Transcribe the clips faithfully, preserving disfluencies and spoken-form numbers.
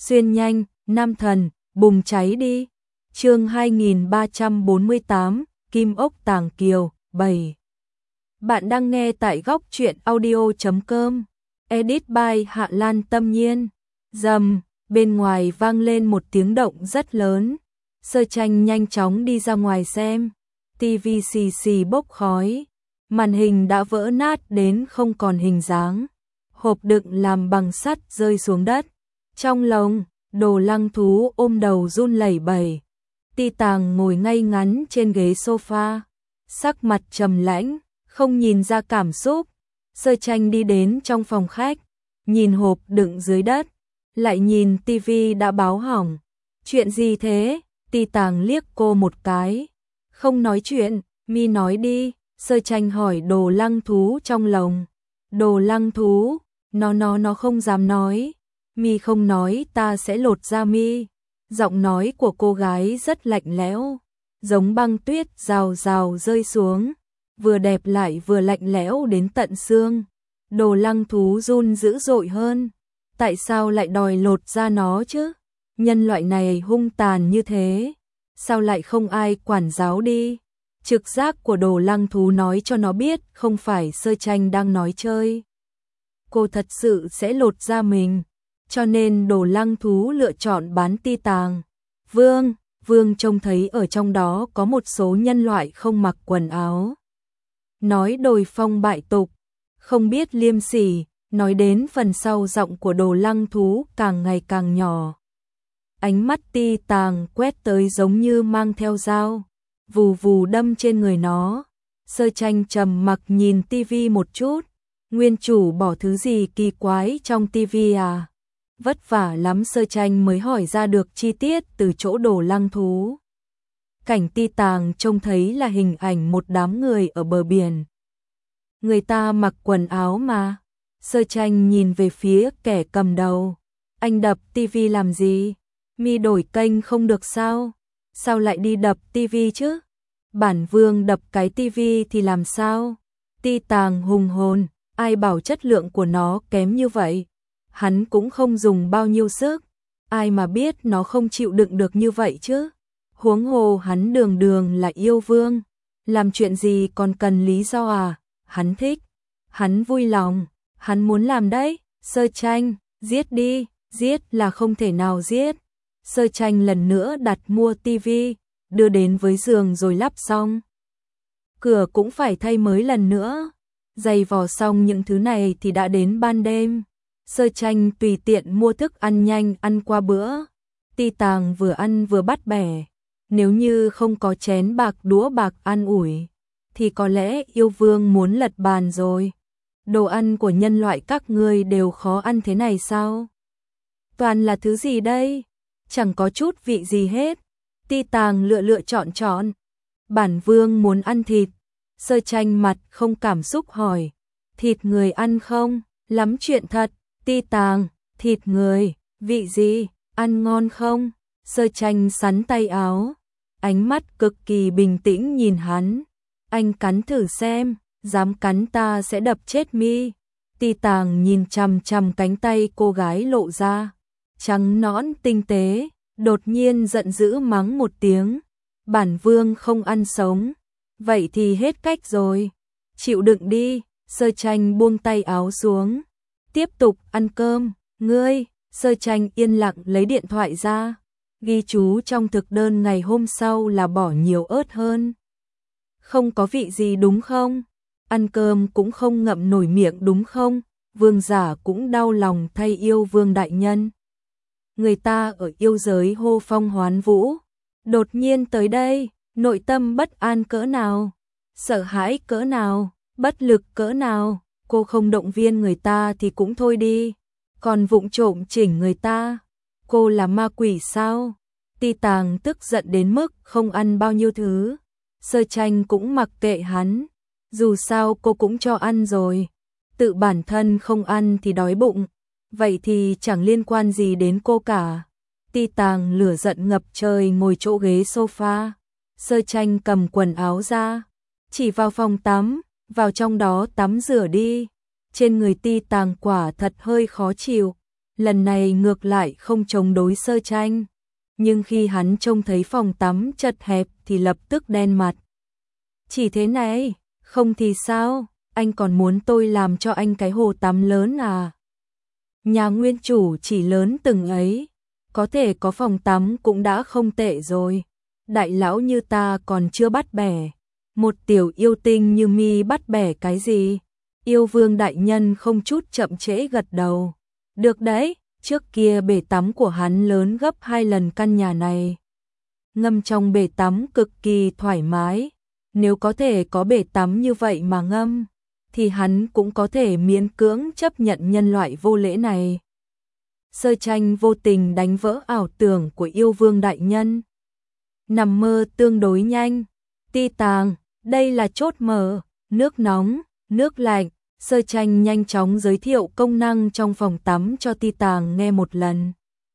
xuyên nhanh, nam thần, bùng cháy đi. Chương hai nghìn ba trăm bốn mươi tám, Kim ốc tàng kiều, bảy. Bạn đang nghe tại góc truyện audio chấm com. Edit by Hạ Lan Tâm Nhiên. Rầm, bên ngoài vang lên một tiếng động rất lớn. Sơ Tranh nhanh chóng đi ra ngoài xem. ti vi xì xì bốc khói. Màn hình đã vỡ nát đến không còn hình dáng. Hộp đựng làm bằng sắt rơi xuống đất. Trong lồng, Đồ Lăng Thú ôm đầu run lẩy bẩy. Ti Tàng ngồi ngay ngắn trên ghế sofa, sắc mặt trầm lãnh, không nhìn ra cảm xúc. Sơ Tranh đi đến trong phòng khách, nhìn hộp đựng dưới đất, lại nhìn tivi đã báo hỏng. Chuyện gì thế? Ti Tàng liếc cô một cái. Không nói chuyện, mi nói đi. Sơ Tranh hỏi Đồ Lăng Thú trong lồng. Đồ Lăng Thú, nó nó nó không dám nói. Mi không nói ta sẽ lột da mi. Giọng nói của cô gái rất lạnh lẽo, giống băng tuyết rào rào rơi xuống, vừa đẹp lại vừa lạnh lẽo đến tận xương. Đồ Lăng Thú run dữ dội hơn. Tại sao lại đòi lột da nó chứ? Nhân loại này hung tàn như thế, sao lại không ai quản giáo đi? Trực giác của Đồ Lăng Thú nói cho nó biết không phải Sơ Tranh đang nói chơi. Cô thật sự sẽ lột da mình. Cho nên Đồ Lăng Thú lựa chọn bán Ti Tàng. Vương, Vương trông thấy ở trong đó có một số nhân loại không mặc quần áo. Nói đồi phong bại tục, không biết liêm sỉ, nói đến phần sau giọng của Đồ Lăng Thú càng ngày càng nhỏ. Ánh mắt Ti Tàng quét tới giống như mang theo dao, vù vù đâm trên người nó. Sơ Tranh trầm mặc nhìn tivi một chút, nguyên chủ bỏ thứ gì kỳ quái trong tivi à? Vất vả lắm Sơ Tranh mới hỏi ra được chi tiết từ chỗ Đồ Lăng Thú. Cảnh Ti Tàng trông thấy là hình ảnh một đám người ở bờ biển. Người ta mặc quần áo mà. Sơ Tranh nhìn về phía kẻ cầm đầu. Anh đập tivi làm gì? Mi đổi kênh không được sao? Sao lại đi đập tivi chứ? Bản Vương đập cái tivi thì làm sao? Ti Tàng hùng hồn, ai bảo chất lượng của nó kém như vậy? Hắn cũng không dùng bao nhiêu sức, ai mà biết nó không chịu đựng được như vậy chứ. Huống hồ hắn đường đường là yêu vương, làm chuyện gì còn cần lý do à? Hắn thích, hắn vui lòng, hắn muốn làm đấy. Sơ Tranh, giết đi, giết là không thể nào giết. Sơ Tranh lần nữa đặt mua tivi, đưa đến với giường rồi lắp xong. Cửa cũng phải thay mới lần nữa. Giày vò xong những thứ này thì đã đến ban đêm. Sơ Tranh tùy tiện mua thức ăn nhanh ăn qua bữa. Ti Tàng vừa ăn vừa bắt bẻ. Nếu như không có chén bạc đũa bạc ăn ủi, thì có lẽ yêu vương muốn lật bàn rồi. Đồ ăn của nhân loại các ngươi đều khó ăn thế này sao? Toàn là thứ gì đây? Chẳng có chút vị gì hết. Ti Tàng lựa lựa chọn chọn. Bản Vương muốn ăn thịt. Sơ Tranh mặt không cảm xúc hỏi. Thịt người ăn không? Lắm chuyện thật. Ti Tàng, thịt người, vị gì, ăn ngon không? Sơ Tranh sắn tay áo, ánh mắt cực kỳ bình tĩnh nhìn hắn. Anh cắn thử xem, dám cắn ta sẽ đập chết mi. Ti Tàng nhìn chằm chằm cánh tay cô gái lộ ra, trắng nõn tinh tế, đột nhiên giận dữ mắng một tiếng. Bản Vương không ăn sống, vậy thì hết cách rồi. Chịu đựng đi. Sơ Tranh buông tay áo xuống, tiếp tục ăn cơm. Ngươi, Sơ Tranh yên lặng lấy điện thoại ra, ghi chú trong thực đơn ngày hôm sau là bỏ nhiều ớt hơn. Không có vị gì đúng không? Ăn cơm cũng không ngậm nổi miệng đúng không? Vương giả cũng đau lòng thay yêu vương đại nhân. Người ta ở yêu giới hô phong hoán vũ, đột nhiên tới đây, nội tâm bất an cỡ nào, sợ hãi cỡ nào, bất lực cỡ nào. Cô không động viên người ta thì cũng thôi đi, còn vụng trộm chỉnh người ta. Cô là ma quỷ sao? Ti Tàng tức giận đến mức không ăn bao nhiêu thứ. Sơ Tranh cũng mặc kệ hắn, dù sao cô cũng cho ăn rồi. Tự bản thân không ăn thì đói bụng, vậy thì chẳng liên quan gì đến cô cả. Ti Tàng lửa giận ngập trời ngồi chỗ ghế sofa. Sơ Tranh cầm quần áo ra, chỉ vào phòng tắm, vào trong đó tắm rửa đi. Trên người Ti Tàng quả thật hơi khó chịu, lần này ngược lại không chống đối Sơ Tranh. Nhưng khi hắn trông thấy phòng tắm chật hẹp thì lập tức đen mặt. Chỉ thế này, không thì sao, anh còn muốn tôi làm cho anh cái hồ tắm lớn à? Nhà nguyên chủ chỉ lớn từng ấy, có thể có phòng tắm cũng đã không tệ rồi. Đại lão như ta còn chưa bắt bẻ, một tiểu yêu tinh như mi bắt bẻ cái gì? Yêu vương đại nhân không chút chậm trễ gật đầu. Được đấy, trước kia bể tắm của hắn lớn gấp hai lần căn nhà này. Ngâm trong bể tắm cực kỳ thoải mái. Nếu có thể có bể tắm như vậy mà ngâm, thì hắn cũng có thể miễn cưỡng chấp nhận nhân loại vô lễ này. Sơ Tranh vô tình đánh vỡ ảo tưởng của yêu vương đại nhân. Nằm mơ tương đối nhanh. Ti tàng, đây là chốt mở, nước nóng, nước lạnh. Sơ Tranh nhanh chóng giới thiệu công năng trong phòng tắm cho Ti tàng nghe một lần.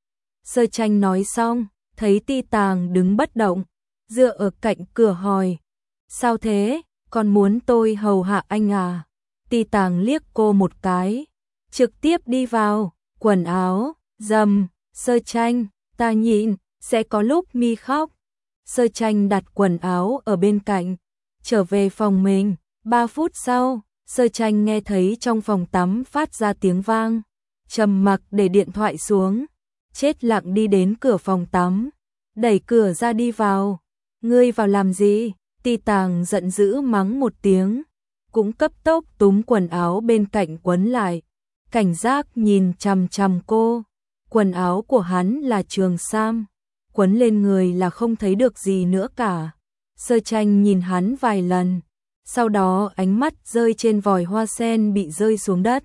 Sơ Tranh nói xong, thấy Ti tàng đứng bất động, dựa ở cạnh cửa hỏi. Sao thế, còn muốn tôi hầu hạ anh à? Ti tàng liếc cô một cái, trực tiếp đi vào, quần áo, dầm, Sơ Tranh, ta nhịn, sẽ có lúc mi khóc. Sơ Tranh đặt quần áo ở bên cạnh, trở về phòng mình, ba phút sau, Sơ Tranh nghe thấy trong phòng tắm phát ra tiếng vang, trầm mặc để điện thoại xuống, chết lặng đi đến cửa phòng tắm, đẩy cửa ra đi vào. Ngươi vào làm gì? Ti tàng giận dữ mắng một tiếng, cũng cấp tốc túm quần áo bên cạnh quấn lại, cảnh giác nhìn chằm chằm cô. Quần áo của hắn là trường sam, quấn lên người là không thấy được gì nữa cả. Sơ Tranh nhìn hắn vài lần, sau đó ánh mắt rơi trên vòi hoa sen bị rơi xuống đất.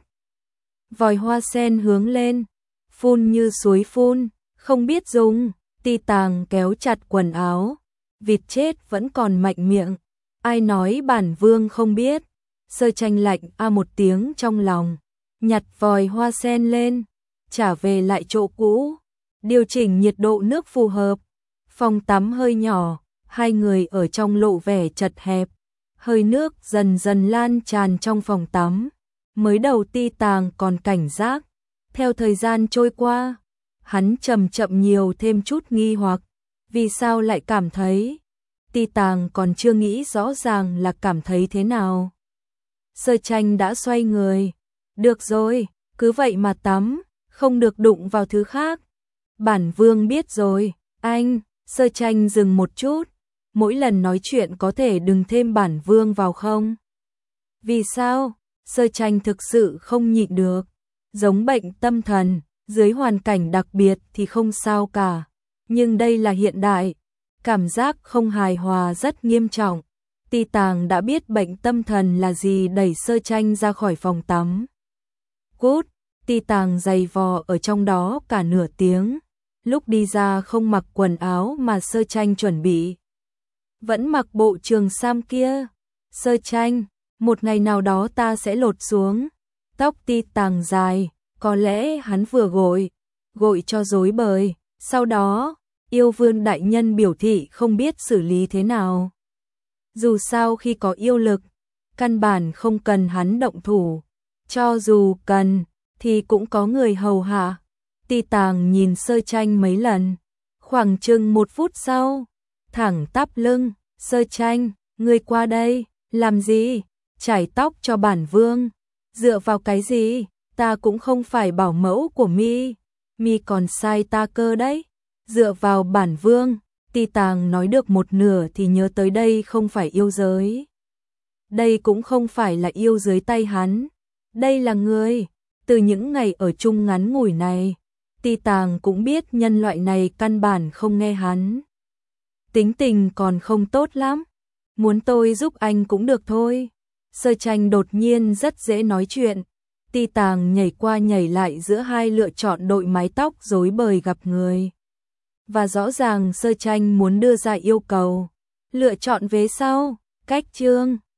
Vòi hoa sen hướng lên, phun như suối phun, không biết dùng. Ti tàng kéo chặt quần áo, vịt chết vẫn còn mạnh miệng. Ai nói bản vương không biết? Sơ Tranh lạnh a một tiếng trong lòng, nhặt vòi hoa sen lên, trả về lại chỗ cũ, điều chỉnh nhiệt độ nước phù hợp. Phòng tắm hơi nhỏ, hai người ở trong lộ vẻ chật hẹp, hơi nước dần dần lan tràn trong phòng tắm. Mới đầu Ti tàng còn cảnh giác, theo thời gian trôi qua, hắn chậm chậm nhiều thêm chút nghi hoặc, vì sao lại cảm thấy? Ti tàng còn chưa nghĩ rõ ràng là cảm thấy thế nào. Sơ Tranh đã xoay người, được rồi, cứ vậy mà tắm, không được đụng vào thứ khác. Bản vương biết rồi, anh. Sơ Tranh dừng một chút, mỗi lần nói chuyện có thể đừng thêm bản vương vào không? Vì sao? Sơ Tranh thực sự không nhịn được, giống bệnh tâm thần, dưới hoàn cảnh đặc biệt thì không sao cả, nhưng đây là hiện đại, cảm giác không hài hòa rất nghiêm trọng. Ti tàng đã biết bệnh tâm thần là gì, đẩy Sơ Tranh ra khỏi phòng tắm. Cút. Ti tàng giày vò ở trong đó cả nửa tiếng, lúc đi ra không mặc quần áo mà Sơ Tranh chuẩn bị, vẫn mặc bộ trường sam kia. Sơ Tranh, một ngày nào đó ta sẽ lột xuống. Tóc Ti tàng dài, có lẽ hắn vừa gội, gội cho rối bời, sau đó, yêu vương đại nhân biểu thị không biết xử lý thế nào. Dù sao khi có yêu lực, căn bản không cần hắn động thủ, cho dù cần, thì cũng có người hầu hạ. Ti tàng nhìn Sơ Tranh mấy lần, khoảng chừng một phút sau, thẳng tắp lưng, Sơ Tranh, ngươi qua đây, làm gì? Chải tóc cho bản vương. Dựa vào cái gì? Ta cũng không phải bảo mẫu của mi, mi còn sai ta cơ đấy. Dựa vào bản vương. Ti tàng nói được một nửa thì nhớ tới đây không phải yêu giới. Đây cũng không phải là yêu dưới tay hắn. Đây là người. Từ những ngày ở chung ngắn ngủi này, Ti tàng cũng biết nhân loại này căn bản không nghe hắn. Tính tình còn không tốt lắm. Muốn tôi giúp anh cũng được thôi. Sơ Tranh đột nhiên rất dễ nói chuyện. Ti tàng nhảy qua nhảy lại giữa hai lựa chọn đội mái tóc rối bời gặp người. Và rõ ràng Sơ Tranh muốn đưa ra yêu cầu. Lựa chọn vế sau, cách chương.